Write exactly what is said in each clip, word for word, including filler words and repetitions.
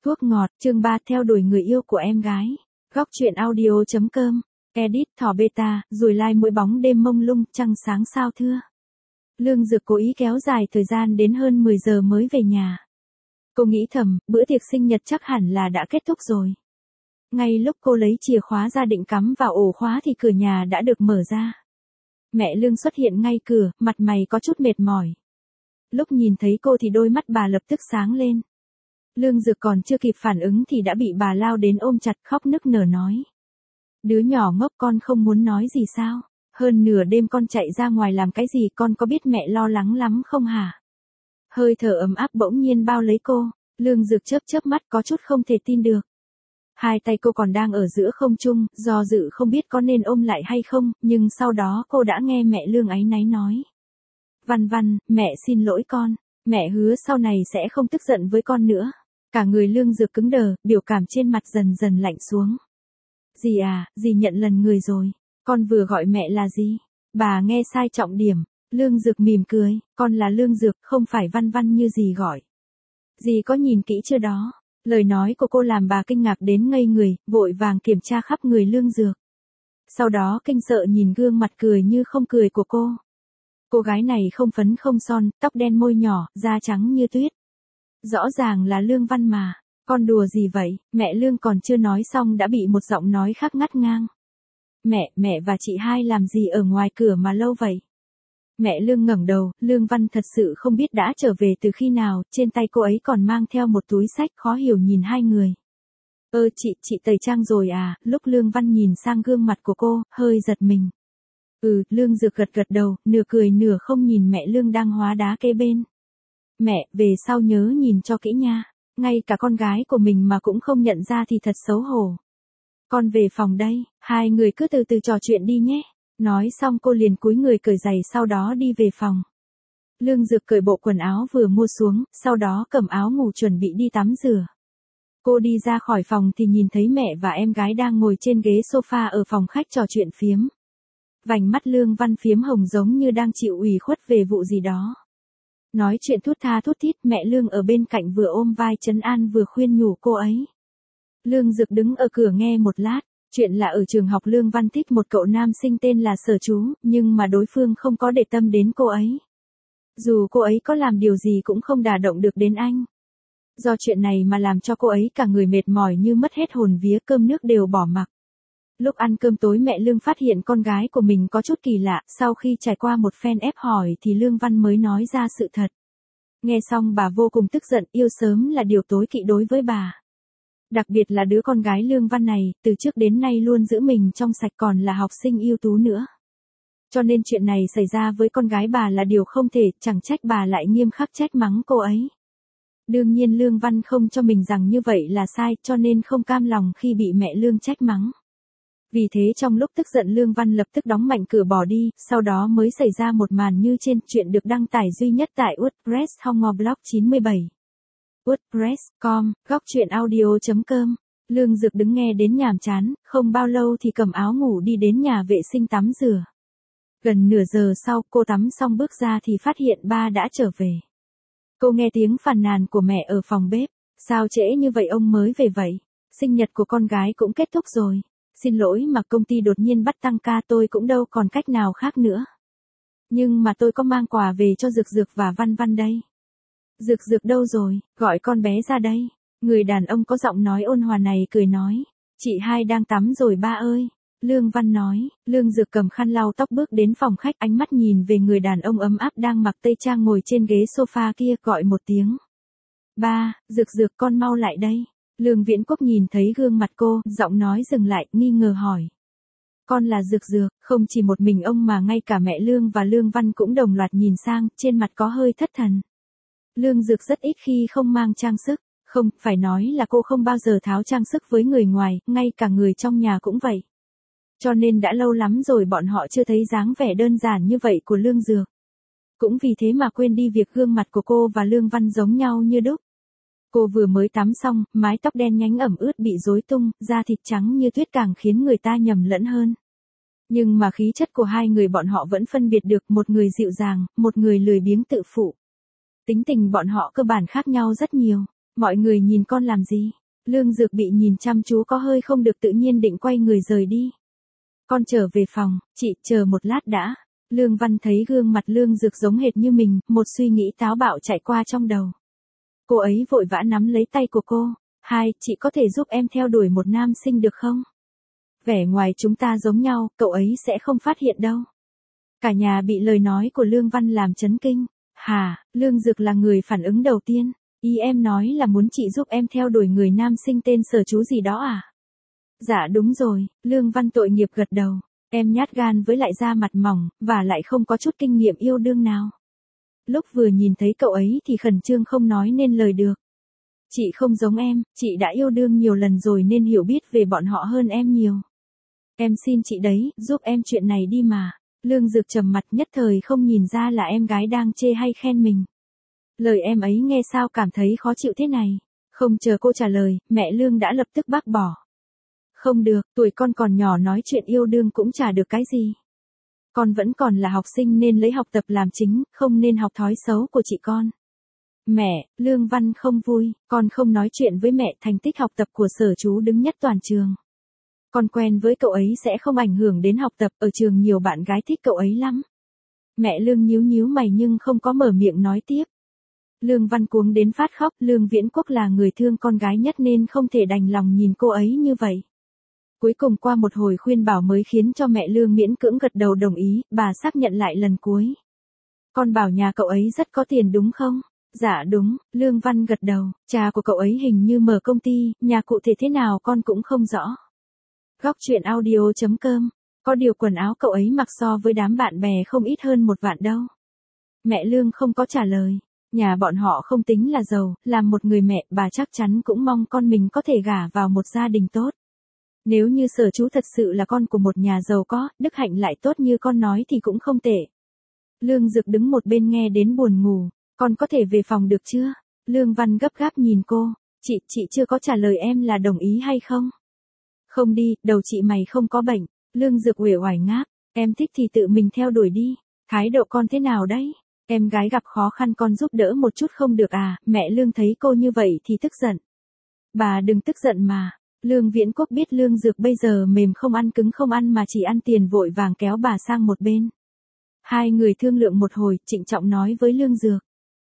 Thuốc ngọt, chương ba theo đuổi người yêu của em gái. Góc truyện audio chấm com. Edit thỏ beta, rồi lai mỗi bóng đêm mông lung, trăng sáng sao thưa. Lương Dược cố ý kéo dài thời gian đến hơn mười giờ mới về nhà. Cô nghĩ thầm, bữa tiệc sinh nhật chắc hẳn là đã kết thúc rồi. Ngay lúc cô lấy chìa khóa ra định cắm vào ổ khóa thì cửa nhà đã được mở ra. Mẹ Lương xuất hiện ngay cửa, mặt mày có chút mệt mỏi. Lúc nhìn thấy cô thì đôi mắt bà lập tức sáng lên. Lương Dược còn chưa kịp phản ứng thì đã bị bà lao đến ôm chặt khóc nức nở nói. Đứa nhỏ ngốc, con không muốn nói gì sao? Hơn nửa đêm con chạy ra ngoài làm cái gì, con có biết mẹ lo lắng lắm không hả? Hơi thở ấm áp bỗng nhiên bao lấy cô, Lương Dược chớp chớp mắt có chút không thể tin được. Hai tay cô còn đang ở giữa không trung, do dự không biết có nên ôm lại hay không, nhưng sau đó cô đã nghe mẹ Lương áy náy nói. Văn Văn, mẹ xin lỗi con, mẹ hứa sau này sẽ không tức giận với con nữa. Cả người Lương Dược cứng đờ, biểu cảm trên mặt dần dần lạnh xuống. Dì à, dì nhận lần người rồi, con vừa gọi mẹ là gì? Bà nghe sai trọng điểm. Lương Dược mỉm cười, con là Lương Dược, không phải Văn Văn như dì gọi. Dì có nhìn kỹ chưa đó? Lời nói của cô làm bà kinh ngạc đến ngây người, vội vàng kiểm tra khắp người Lương Dược. Sau đó kinh sợ nhìn gương mặt cười như không cười của cô. Cô gái này không phấn không son, tóc đen môi nhỏ, da trắng như tuyết. Rõ ràng là Lương Văn mà. Con đùa gì vậy? Mẹ Lương còn chưa nói xong đã bị một giọng nói khác ngắt ngang. Mẹ, mẹ và chị hai làm gì ở ngoài cửa mà lâu vậy? Mẹ Lương ngẩng đầu, Lương Văn thật sự không biết đã trở về từ khi nào, trên tay cô ấy còn mang theo một túi sách, khó hiểu nhìn hai người. Ơ chị, chị tẩy trang rồi à? Lúc Lương Văn nhìn sang gương mặt của cô, hơi giật mình. Ừ, Lương Dược gật gật đầu, nửa cười nửa không nhìn mẹ Lương đang hóa đá kế bên. Mẹ, về sau nhớ nhìn cho kỹ nha, ngay cả con gái của mình mà cũng không nhận ra thì thật xấu hổ. Con về phòng đây, hai người cứ từ từ trò chuyện đi nhé. Nói xong cô liền cúi người cởi giày sau đó đi về phòng. Lương Dược cởi bộ quần áo vừa mua xuống, sau đó cầm áo ngủ chuẩn bị đi tắm rửa. Cô đi ra khỏi phòng thì nhìn thấy mẹ và em gái đang ngồi trên ghế sofa ở phòng khách trò chuyện phiếm. Vành mắt Lương Văn phiếm hồng giống như đang chịu ủy khuất về vụ gì đó. Nói chuyện thút tha thút thít, mẹ Lương ở bên cạnh vừa ôm vai trấn an vừa khuyên nhủ cô ấy. Lương Dược đứng ở cửa nghe một lát. Chuyện là ở trường học Lương Văn thích một cậu nam sinh tên là Sở Chú, nhưng mà đối phương không có để tâm đến cô ấy. Dù cô ấy có làm điều gì cũng không đả động được đến anh. Do chuyện này mà làm cho cô ấy cả người mệt mỏi như mất hết hồn vía, cơm nước đều bỏ mặc. Lúc ăn cơm tối mẹ Lương phát hiện con gái của mình có chút kỳ lạ, sau khi trải qua một phen ép hỏi thì Lương Văn mới nói ra sự thật. Nghe xong bà vô cùng tức giận, yêu sớm là điều tối kỵ đối với bà. Đặc biệt là đứa con gái Lương Văn này, từ trước đến nay luôn giữ mình trong sạch còn là học sinh ưu tú nữa. Cho nên chuyện này xảy ra với con gái bà là điều không thể, chẳng trách bà lại nghiêm khắc trách mắng cô ấy. Đương nhiên Lương Văn không cho mình rằng như vậy là sai, cho nên không cam lòng khi bị mẹ Lương trách mắng. Vì thế trong lúc tức giận Lương Văn lập tức đóng mạnh cửa bỏ đi, sau đó mới xảy ra một màn như trên. Chuyện được đăng tải duy nhất tại WordPress Hongoblog chín mươi bảy. WordPress chấm com, góc truyện audio chấm com. Lương Dược đứng nghe đến nhàm chán, không bao lâu thì cầm áo ngủ đi đến nhà vệ sinh tắm rửa. Gần nửa giờ sau cô tắm xong bước ra thì phát hiện ba đã trở về. Cô nghe tiếng phàn nàn của mẹ ở phòng bếp. Sao trễ như vậy ông mới về vậy? Sinh nhật của con gái cũng kết thúc rồi. Xin lỗi mà công ty đột nhiên bắt tăng ca, tôi cũng đâu còn cách nào khác nữa. Nhưng mà tôi có mang quà về cho Dược Dược và Văn Văn đây. Dược Dược đâu rồi, gọi con bé ra đây. Người đàn ông có giọng nói ôn hòa này cười nói. Chị hai đang tắm rồi ba ơi. Lương Văn nói. Lương Dược cầm khăn lau tóc bước đến phòng khách, ánh mắt nhìn về người đàn ông ấm áp đang mặc tây trang ngồi trên ghế sofa kia, gọi một tiếng. Ba, Dược Dược con mau lại đây. Lương Viễn Quốc nhìn thấy gương mặt cô, giọng nói dừng lại, nghi ngờ hỏi. Con là Dược Dược, không chỉ một mình ông mà ngay cả mẹ Lương và Lương Văn cũng đồng loạt nhìn sang, trên mặt có hơi thất thần. Lương Dược rất ít khi không mang trang sức, không, phải nói là cô không bao giờ tháo trang sức với người ngoài, ngay cả người trong nhà cũng vậy. Cho nên đã lâu lắm rồi bọn họ chưa thấy dáng vẻ đơn giản như vậy của Lương Dược. Cũng vì thế mà quên đi việc gương mặt của cô và Lương Văn giống nhau như đúc. Cô vừa mới tắm xong, mái tóc đen nhánh ẩm ướt bị rối tung, da thịt trắng như tuyết càng khiến người ta nhầm lẫn hơn. Nhưng mà khí chất của hai người bọn họ vẫn phân biệt được, một người dịu dàng, một người lười biếng tự phụ. Tính tình bọn họ cơ bản khác nhau rất nhiều. Mọi người nhìn con làm gì? Lương Dược bị nhìn chăm chú có hơi không được tự nhiên định quay người rời đi. Con trở về phòng, chị chờ một lát đã. Lương Văn thấy gương mặt Lương Dược giống hệt như mình, một suy nghĩ táo bạo chạy qua trong đầu. Cô ấy vội vã nắm lấy tay của cô. Hai, chị có thể giúp em theo đuổi một nam sinh được không? Vẻ ngoài chúng ta giống nhau, cậu ấy sẽ không phát hiện đâu. Cả nhà bị lời nói của Lương Văn làm chấn kinh. Hà, Lương Dược là người phản ứng đầu tiên. Ý em nói là muốn chị giúp em theo đuổi người nam sinh tên Sở Chú gì đó à? Dạ đúng rồi, Lương Văn tội nghiệp gật đầu. Em nhát gan với lại da mặt mỏng, và lại không có chút kinh nghiệm yêu đương nào. Lúc vừa nhìn thấy cậu ấy thì khẩn trương không nói nên lời được. Chị không giống em, chị đã yêu đương nhiều lần rồi nên hiểu biết về bọn họ hơn em nhiều. Em xin chị đấy, giúp em chuyện này đi mà. Lương Dược trầm mặt nhất thời không nhìn ra là em gái đang chê hay khen mình. Lời em ấy nghe sao cảm thấy khó chịu thế này. Không chờ cô trả lời, mẹ Lương đã lập tức bác bỏ. Không được, tuổi con còn nhỏ nói chuyện yêu đương cũng chả được cái gì. Con vẫn còn là học sinh nên lấy học tập làm chính, không nên học thói xấu của chị con. Mẹ, Lương Văn không vui, con không nói chuyện với mẹ, thành tích học tập của Sở Chú đứng nhất toàn trường. Con quen với cậu ấy sẽ không ảnh hưởng đến học tập, ở trường nhiều bạn gái thích cậu ấy lắm. Mẹ Lương nhíu nhíu mày nhưng không có mở miệng nói tiếp. Lương Văn cuống đến phát khóc, Lương Viễn Quốc là người thương con gái nhất nên không thể đành lòng nhìn cô ấy như vậy. Cuối cùng qua một hồi khuyên bảo mới khiến cho mẹ Lương miễn cưỡng gật đầu đồng ý, bà xác nhận lại lần cuối. Con bảo nhà cậu ấy rất có tiền đúng không? Dạ đúng, Lương Văn gật đầu, cha của cậu ấy hình như mở công ty, nhà cụ thể thế nào con cũng không rõ. Góc truyện audio chấm com, có điều quần áo cậu ấy mặc so với đám bạn bè không ít hơn một vạn đâu. Mẹ Lương không có trả lời, nhà bọn họ không tính là giàu, làm một người mẹ bà chắc chắn cũng mong con mình có thể gả vào một gia đình tốt. Nếu như Sở Chú thật sự là con của một nhà giàu có, đức hạnh lại tốt như con nói thì cũng không tệ. Lương Dược đứng một bên nghe đến buồn ngủ, con có thể về phòng được chưa? Lương Văn gấp gáp nhìn cô, chị, chị chưa có trả lời em là đồng ý hay không? Không đi, đầu chị mày không có bệnh. Lương Dược uể oải ngáp, em thích thì tự mình theo đuổi đi. Thái độ con thế nào đấy? Em gái gặp khó khăn con giúp đỡ một chút không được à? Mẹ Lương thấy cô như vậy thì tức giận. Bà đừng tức giận mà. Lương Viễn Quốc biết Lương Dược bây giờ mềm không ăn cứng không ăn mà chỉ ăn tiền, vội vàng kéo bà sang một bên. Hai người thương lượng một hồi, trịnh trọng nói với Lương Dược.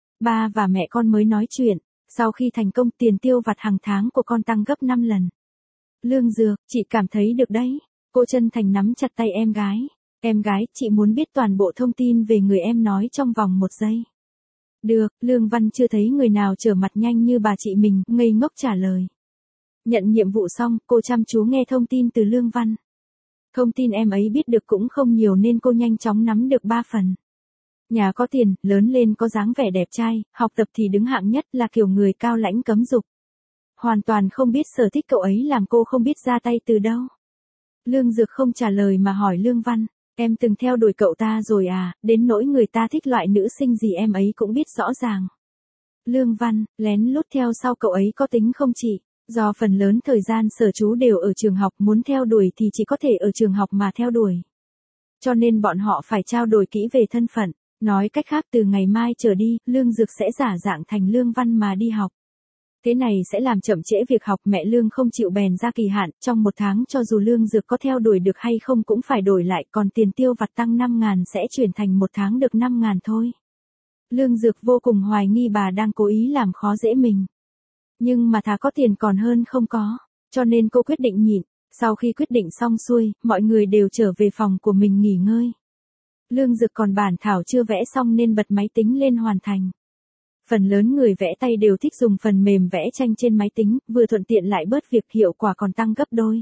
Ba và mẹ con mới nói chuyện, sau khi thành công tiền tiêu vặt hàng tháng của con tăng gấp năm lần. Lương Dược, chị cảm thấy được đấy. Cô chân thành nắm chặt tay em gái. Em gái, chị muốn biết toàn bộ thông tin về người em nói trong vòng một giây. Được, Lương Văn chưa thấy người nào trở mặt nhanh như bà chị mình, ngây ngốc trả lời. Nhận nhiệm vụ xong, cô chăm chú nghe thông tin từ Lương Văn. Thông tin em ấy biết được cũng không nhiều nên cô nhanh chóng nắm được ba phần. Nhà có tiền, lớn lên có dáng vẻ đẹp trai, học tập thì đứng hạng nhất, là kiểu người cao lãnh cấm dục. Hoàn toàn không biết sở thích cậu ấy làm cô không biết ra tay từ đâu. Lương Dược không trả lời mà hỏi Lương Văn, em từng theo đuổi cậu ta rồi à, đến nỗi người ta thích loại nữ sinh gì em ấy cũng biết rõ ràng. Lương Văn, lén lút theo sau cậu ấy có tính không chị? Do phần lớn thời gian Sở Chú đều ở trường học, muốn theo đuổi thì chỉ có thể ở trường học mà theo đuổi. Cho nên bọn họ phải trao đổi kỹ về thân phận. Nói cách khác từ ngày mai trở đi, Lương Dược sẽ giả dạng thành Lương Văn mà đi học. Thế này sẽ làm chậm trễ việc học, mẹ Lương không chịu bèn ra kỳ hạn, trong một tháng cho dù Lương Dược có theo đuổi được hay không cũng phải đổi lại, còn tiền tiêu vặt tăng năm ngàn sẽ chuyển thành một tháng được năm ngàn thôi. Lương Dược vô cùng hoài nghi bà đang cố ý làm khó dễ mình. Nhưng mà thà có tiền còn hơn không có, cho nên cô quyết định nhịn. Sau khi quyết định xong xuôi, mọi người đều trở về phòng của mình nghỉ ngơi. Lương Dược còn bản thảo chưa vẽ xong nên bật máy tính lên hoàn thành. Phần lớn người vẽ tay đều thích dùng phần mềm vẽ tranh trên máy tính, vừa thuận tiện lại bớt việc, hiệu quả còn tăng gấp đôi.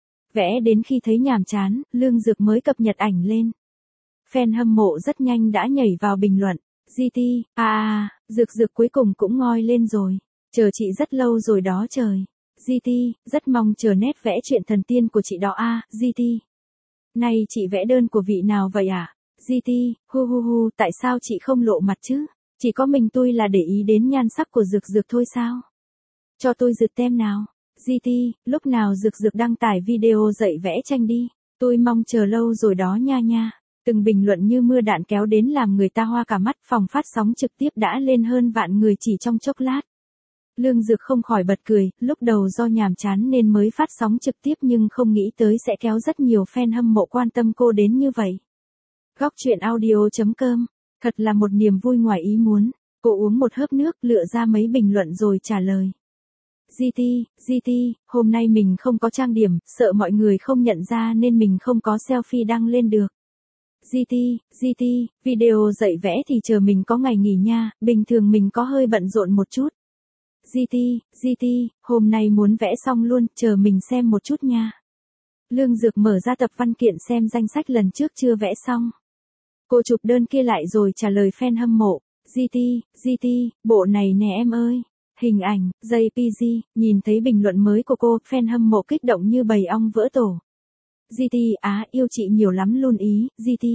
Vẽ đến khi thấy nhàm chán, Lương Dược mới cập nhật ảnh lên. Fan hâm mộ rất nhanh đã nhảy vào bình luận. giê tê, à à, Dược Dược cuối cùng cũng ngoi lên rồi. Chờ chị rất lâu rồi đó trời. giê tê, rất mong chờ nét vẽ chuyện thần tiên của chị đó a, à, giê tê. Này chị vẽ đơn của vị nào vậy à? giê tê, hu hu hu, tại sao chị không lộ mặt chứ? Chỉ có mình tôi là để ý đến nhan sắc của Dược Dược thôi sao? Cho tôi giật tem nào. giê tê, lúc nào Dược Dược đăng tải video dạy vẽ tranh đi. Tôi mong chờ lâu rồi đó nha nha. Từng bình luận như mưa đạn kéo đến làm người ta hoa cả mắt, phòng phát sóng trực tiếp đã lên hơn vạn người chỉ trong chốc lát. Lương Dược không khỏi bật cười, lúc đầu do nhàm chán nên mới phát sóng trực tiếp nhưng không nghĩ tới sẽ kéo rất nhiều fan hâm mộ quan tâm cô đến như vậy. Góc truyện audio chấm com, thật là một niềm vui ngoài ý muốn. Cô uống một hớp nước, lựa ra mấy bình luận rồi trả lời. giê tê, giê tê, hôm nay mình không có trang điểm, sợ mọi người không nhận ra nên mình không có selfie đăng lên được. giê tê, giê tê, video dạy vẽ thì chờ mình có ngày nghỉ nha, bình thường mình có hơi bận rộn một chút. giê tê, giê tê, hôm nay muốn vẽ xong luôn, chờ mình xem một chút nha. Lương Dược mở ra tập văn kiện xem danh sách lần trước chưa vẽ xong. Cô chụp đơn kia lại rồi trả lời fan hâm mộ. giê tê, giê tê, bộ này nè em ơi. Hình ảnh, jê pê giê, nhìn thấy bình luận mới của cô, fan hâm mộ kích động như bầy ong vỡ tổ. giê tê, á, yêu chị nhiều lắm luôn ý, giê tê.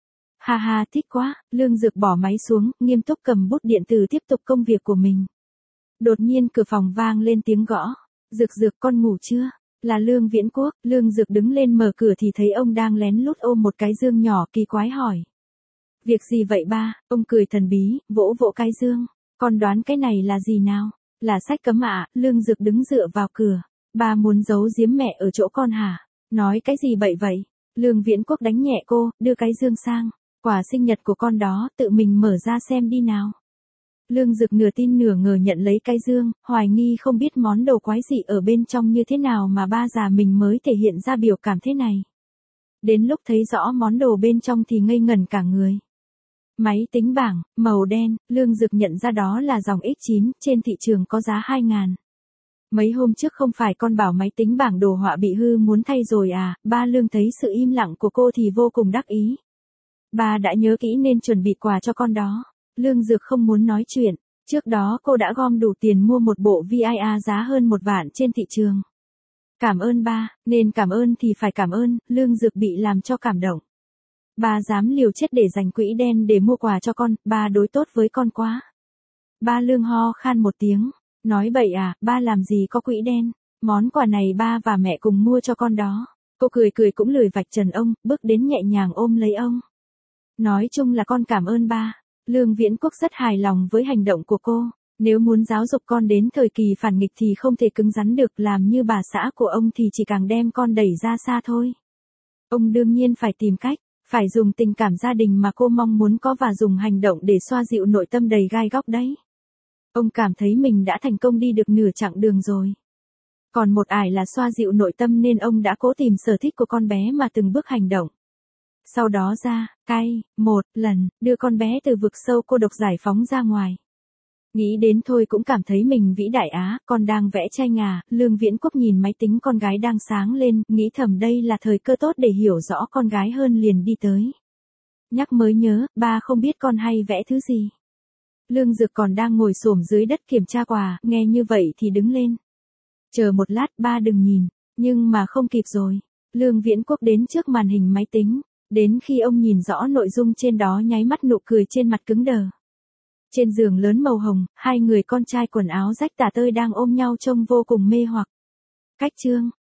Ha ha, thích quá, Lương Dược bỏ máy xuống, nghiêm túc cầm bút điện tử tiếp tục công việc của mình. Đột nhiên cửa phòng vang lên tiếng gõ. Dược Dược, con ngủ chưa? Là Lương Viễn Quốc. Lương Dược đứng lên mở cửa thì thấy ông đang lén lút ôm một cái dương nhỏ, kỳ quái hỏi. Việc gì vậy ba? Ông cười thần bí, vỗ vỗ cái dương. Con đoán cái này là gì nào? Là sách cấm ạ. À? Lương Dược đứng dựa vào cửa. Ba muốn giấu giếm mẹ ở chỗ con hả? Nói cái gì bậy vậy? Lương Viễn Quốc đánh nhẹ cô, đưa cái dương sang. Quà sinh nhật của con đó, tự mình mở ra xem đi nào. Lương Dược nửa tin nửa ngờ nhận lấy cái dương, hoài nghi không biết món đồ quái dị ở bên trong như thế nào mà ba già mình mới thể hiện ra biểu cảm thế này. Đến lúc thấy rõ món đồ bên trong thì ngây ngẩn cả người. Máy tính bảng, màu đen, Lương Dược nhận ra đó là dòng ích chín, trên thị trường có giá hai ngàn. Mấy hôm trước không phải con bảo máy tính bảng đồ họa bị hư muốn thay rồi à, ba Lương thấy sự im lặng của cô thì vô cùng đắc ý. Ba đã nhớ kỹ nên chuẩn bị quà cho con đó. Lương Dược không muốn nói chuyện, trước đó cô đã gom đủ tiền mua một bộ vê i a giá hơn một vạn trên thị trường. Cảm ơn ba, nên cảm ơn thì phải cảm ơn, Lương Dược bị làm cho cảm động. Ba dám liều chết để dành quỹ đen để mua quà cho con, ba đối tốt với con quá. Ba Lương ho khan một tiếng, nói bậy à, ba làm gì có quỹ đen, món quà này ba và mẹ cùng mua cho con đó. Cô cười cười cũng lười vạch trần ông, bước đến nhẹ nhàng ôm lấy ông. Nói chung là con cảm ơn ba. Lương Viễn Quốc rất hài lòng với hành động của cô. Nếu muốn giáo dục con đến thời kỳ phản nghịch thì không thể cứng rắn được, làm như bà xã của ông thì chỉ càng đem con đẩy ra xa thôi. Ông đương nhiên phải tìm cách, phải dùng tình cảm gia đình mà cô mong muốn có và dùng hành động để xoa dịu nội tâm đầy gai góc đấy. Ông cảm thấy mình đã thành công đi được nửa chặng đường rồi. Còn một ải là xoa dịu nội tâm nên ông đã cố tìm sở thích của con bé mà từng bước hành động. Sau đó ra, cay, một lần, đưa con bé từ vực sâu cô độc giải phóng ra ngoài. Nghĩ đến thôi cũng cảm thấy mình vĩ đại á, con đang vẽ tranh à, Lương Viễn Quốc nhìn máy tính con gái đang sáng lên, nghĩ thầm đây là thời cơ tốt để hiểu rõ con gái hơn liền đi tới. Nhắc mới nhớ, ba không biết con hay vẽ thứ gì. Lương Dược còn đang ngồi xổm dưới đất kiểm tra quà, nghe như vậy thì đứng lên. Chờ một lát, ba đừng nhìn, nhưng mà không kịp rồi. Lương Viễn Quốc đến trước màn hình máy tính. Đến khi ông nhìn rõ nội dung trên đó nháy mắt nụ cười trên mặt cứng đờ. Trên giường lớn màu hồng, hai người con trai quần áo rách tả tơi đang ôm nhau trông vô cùng mê hoặc. Cách chương